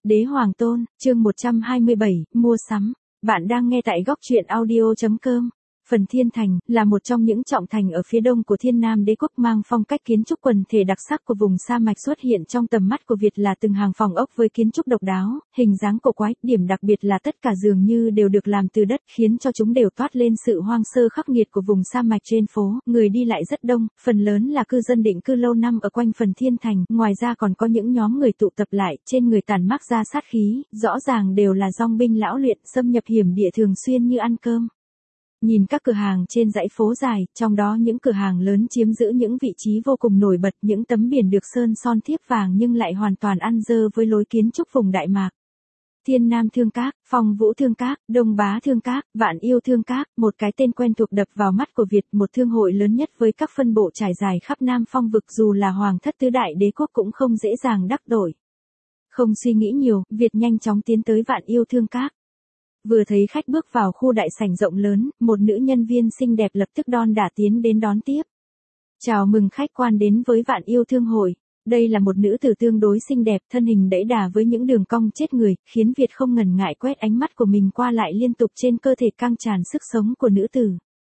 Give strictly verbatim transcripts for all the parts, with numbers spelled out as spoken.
Đế Hoàng Tôn, chương một trăm hai mươi bảy, mua sắm. Bạn đang nghe tại góc truyện audio chấm com. Phần Thiên Thành, là một trong những trọng thành ở phía đông của Thiên Nam Đế quốc, mang phong cách kiến trúc quần thể đặc sắc của vùng sa mạch xuất hiện trong tầm mắt của Việt là từng hàng phòng ốc với kiến trúc độc đáo, hình dáng cổ quái, điểm đặc biệt là tất cả dường như đều được làm từ đất, khiến cho chúng đều toát lên sự hoang sơ khắc nghiệt của vùng sa mạch trên phố, người đi lại rất đông, phần lớn là cư dân định cư lâu năm ở quanh Phần Thiên Thành, ngoài ra còn có những nhóm người tụ tập lại, trên người tản mác ra sát khí, rõ ràng đều là dong binh lão luyện, xâm nhập hiểm địa thường xuyên như ăn cơm. Nhìn các cửa hàng trên dãy phố dài, trong đó những cửa hàng lớn chiếm giữ những vị trí vô cùng nổi bật, những tấm biển được sơn son thiếp vàng nhưng lại hoàn toàn ăn dơ với lối kiến trúc vùng Đại Mạc. Thiên Nam Thương Các, Phong Vũ Thương Các, Đông Bá Thương Các, Vạn Yêu Thương Các, một cái tên quen thuộc đập vào mắt của Việt, một thương hội lớn nhất với các phân bộ trải dài khắp Nam Phong vực, dù là Hoàng thất tứ đại đế quốc cũng không dễ dàng đắc tội. Không suy nghĩ nhiều, Việt nhanh chóng tiến tới Vạn Yêu Thương Các. Vừa thấy khách bước vào khu đại sảnh rộng lớn, một nữ nhân viên xinh đẹp lập tức đon đả tiến đến đón tiếp. Chào mừng khách quan đến với Vạn Yêu Thương hội. Đây là một nữ tử tương đối xinh đẹp, thân hình đẫy đà với những đường cong chết người, khiến Việt không ngần ngại quét ánh mắt của mình qua lại liên tục trên cơ thể căng tràn sức sống của nữ tử.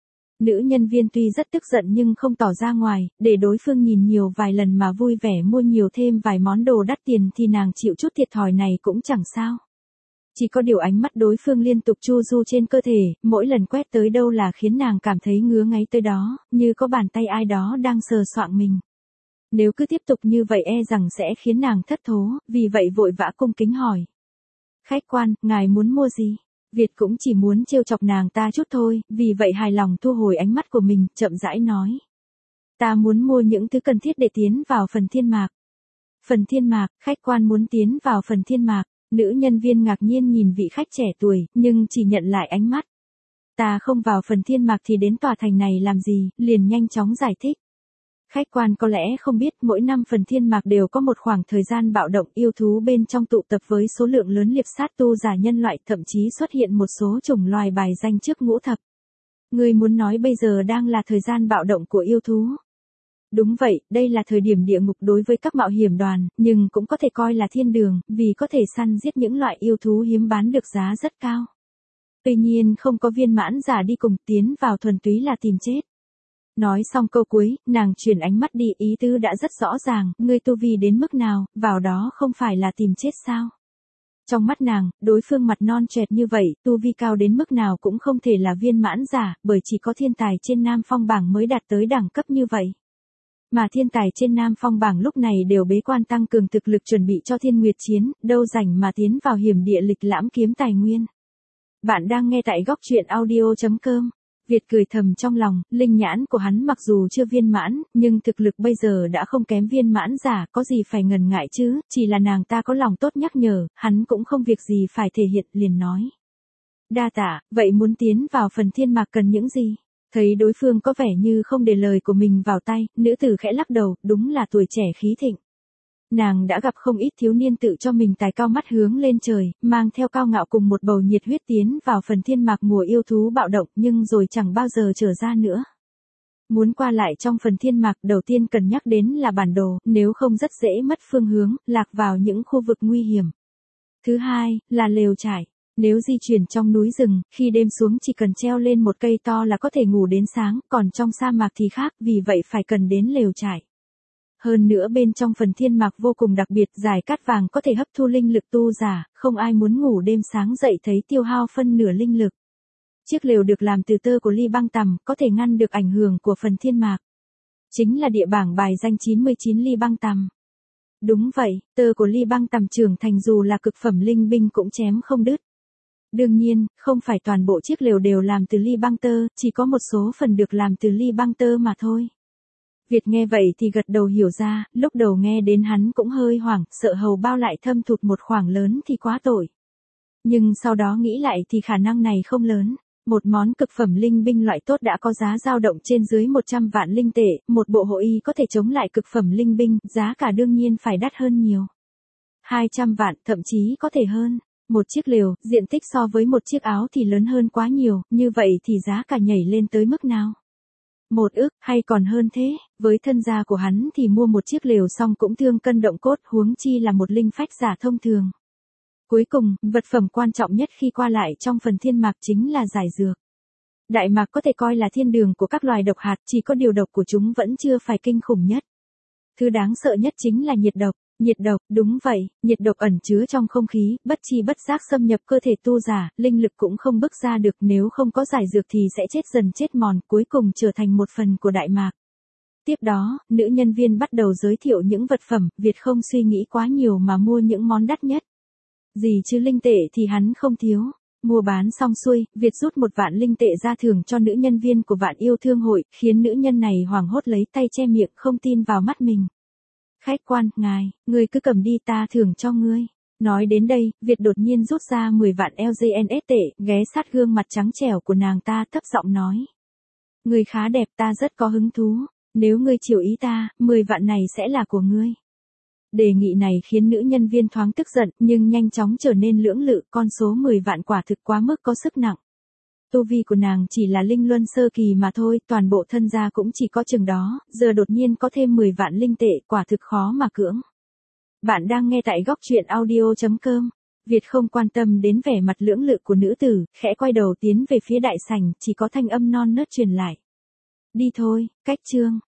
Nữ nhân viên tuy rất tức giận nhưng không tỏ ra ngoài, để đối phương nhìn nhiều vài lần mà vui vẻ mua nhiều thêm vài món đồ đắt tiền thì nàng chịu chút thiệt thòi này cũng chẳng sao. Chỉ có điều ánh mắt đối phương liên tục chu du trên cơ thể, mỗi lần quét tới đâu là khiến nàng cảm thấy ngứa ngáy tới đó, như có bàn tay ai đó đang sờ soạng mình. Nếu cứ tiếp tục như vậy e rằng sẽ khiến nàng thất thố, vì vậy vội vã cung kính hỏi. Khách quan, ngài muốn mua gì? Việt cũng chỉ muốn trêu chọc nàng ta chút thôi, vì vậy hài lòng thu hồi ánh mắt của mình, chậm rãi nói. Ta muốn mua những thứ cần thiết để tiến vào Phần Thiên Mạc. Phần Thiên Mạc, khách quan muốn tiến vào Phần Thiên Mạc. Nữ nhân viên ngạc nhiên nhìn vị khách trẻ tuổi, nhưng chỉ nhận lại ánh mắt. Ta không vào Phần Thiên Mạc thì đến tòa thành này làm gì, liền nhanh chóng giải thích. Khách quan có lẽ không biết, mỗi năm Phần Thiên Mạc đều có một khoảng thời gian bạo động, yêu thú bên trong tụ tập với số lượng lớn liệp sát tu giả nhân loại, thậm chí xuất hiện một số chủng loài bài danh trước ngũ thập. Ngươi muốn nói bây giờ đang là thời gian bạo động của yêu thú? Đúng vậy, đây là thời điểm địa ngục đối với các mạo hiểm đoàn, nhưng cũng có thể coi là thiên đường, vì có thể săn giết những loại yêu thú hiếm bán được giá rất cao. Tuy nhiên không có viên mãn giả đi cùng, tiến vào thuần túy là tìm chết. Nói xong câu cuối, nàng chuyển ánh mắt đi, ý tứ đã rất rõ ràng, ngươi tu vi đến mức nào, vào đó không phải là tìm chết sao? Trong mắt nàng, đối phương mặt non trẻ như vậy, tu vi cao đến mức nào cũng không thể là viên mãn giả, bởi chỉ có thiên tài trên Nam Phong bảng mới đạt tới đẳng cấp như vậy. Mà thiên tài trên Nam Phong bảng lúc này đều bế quan tăng cường thực lực chuẩn bị cho Thiên Nguyệt chiến, đâu rảnh mà tiến vào hiểm địa lịch lãm kiếm tài nguyên. Bạn đang nghe tại góc truyện audio chấm com. Việt cười thầm trong lòng, linh nhãn của hắn mặc dù chưa viên mãn, nhưng thực lực bây giờ đã không kém viên mãn giả, có gì phải ngần ngại chứ, chỉ là nàng ta có lòng tốt nhắc nhở, hắn cũng không việc gì phải thể hiện, liền nói. Đa tạ, vậy muốn tiến vào Phần Thiên Mạc cần những gì? Thấy đối phương có vẻ như không để lời của mình vào tay, nữ tử khẽ lắc đầu, đúng là tuổi trẻ khí thịnh. Nàng đã gặp không ít thiếu niên tự cho mình tài cao mắt hướng lên trời, mang theo cao ngạo cùng một bầu nhiệt huyết tiến vào Phần Thiên Mạc mùa yêu thú bạo động nhưng rồi chẳng bao giờ trở ra nữa. Muốn qua lại trong Phần Thiên Mạc đầu tiên cần nhắc đến là bản đồ, nếu không rất dễ mất phương hướng, lạc vào những khu vực nguy hiểm. Thứ hai, là lều trại. Nếu di chuyển trong núi rừng, khi đêm xuống chỉ cần treo lên một cây to là có thể ngủ đến sáng, còn trong sa mạc thì khác, vì vậy phải cần đến lều trại. Hơn nữa bên trong Phần Thiên Mạc vô cùng đặc biệt, dải cát vàng có thể hấp thu linh lực tu giả, không ai muốn ngủ đêm sáng dậy thấy tiêu hao phân nửa linh lực. Chiếc lều được làm từ tơ của ly băng tằm, có thể ngăn được ảnh hưởng của Phần Thiên Mạc. Chính là địa bảng bài danh chín mươi chín ly băng tằm. Đúng vậy, tơ của ly băng tằm trưởng thành dù là cực phẩm linh binh cũng chém không đứt. Đương nhiên, không phải toàn bộ chiếc lều đều làm từ ly băng tơ, chỉ có một số phần được làm từ ly băng tơ mà thôi. Việt nghe vậy thì gật đầu hiểu ra, lúc đầu nghe đến hắn cũng hơi hoảng, sợ hầu bao lại thâm thụt một khoảng lớn thì quá tội. Nhưng sau đó nghĩ lại thì khả năng này không lớn. Một món cực phẩm linh binh loại tốt đã có giá dao động trên dưới một trăm vạn linh tệ, một bộ hộ y có thể chống lại cực phẩm linh binh, giá cả đương nhiên phải đắt hơn nhiều. hai trăm vạn, thậm chí có thể hơn. Một chiếc lều, diện tích so với một chiếc áo thì lớn hơn quá nhiều, như vậy thì giá cả nhảy lên tới mức nào? Một ức, hay còn hơn thế, với thân gia của hắn thì mua một chiếc lều xong cũng thương cân động cốt, huống chi là một linh phách giả thông thường. Cuối cùng, vật phẩm quan trọng nhất khi qua lại trong phần thiên mạc chính là giải dược. Đại mạc có thể coi là thiên đường của các loài độc hạt, chỉ có điều độc của chúng vẫn chưa phải kinh khủng nhất. Thứ đáng sợ nhất chính là nhiệt độc. Nhiệt độc, đúng vậy, nhiệt độc ẩn chứa trong không khí, bất chi bất giác xâm nhập cơ thể tu giả, linh lực cũng không bức ra được, nếu không có giải dược thì sẽ chết dần chết mòn, cuối cùng trở thành một phần của đại mạc. Tiếp đó, nữ nhân viên bắt đầu giới thiệu những vật phẩm, Việt không suy nghĩ quá nhiều mà mua những món đắt nhất. Gì chứ linh tệ thì hắn không thiếu. Mua bán xong xuôi, Việt rút một vạn linh tệ ra thưởng cho nữ nhân viên của vạn yêu thương hội, khiến nữ nhân này hoảng hốt lấy tay che miệng không tin vào mắt mình. Khách quan, ngài, ngươi cứ cầm đi ta thưởng cho ngươi. Nói đến đây, Việt đột nhiên rút ra mười vạn lờ giê en ét tệ, ghé sát gương mặt trắng trẻo của nàng ta thấp giọng nói. Ngươi khá đẹp, ta rất có hứng thú. Nếu ngươi chiều ý ta, mười vạn này sẽ là của ngươi. Đề nghị này khiến nữ nhân viên thoáng tức giận, nhưng nhanh chóng trở nên lưỡng lự, con số mười vạn quả thực quá mức có sức nặng. Tu vi của nàng chỉ là linh luân sơ kỳ mà thôi, toàn bộ thân gia cũng chỉ có chừng đó, giờ đột nhiên có thêm mười vạn linh tệ, quả thực khó mà cưỡng. Bạn đang nghe tại góc truyện audio chấm com. Việt không quan tâm đến vẻ mặt lưỡng lự của nữ tử, khẽ quay đầu tiến về phía đại sảnh, chỉ có thanh âm non nớt truyền lại. Đi thôi, cách chương.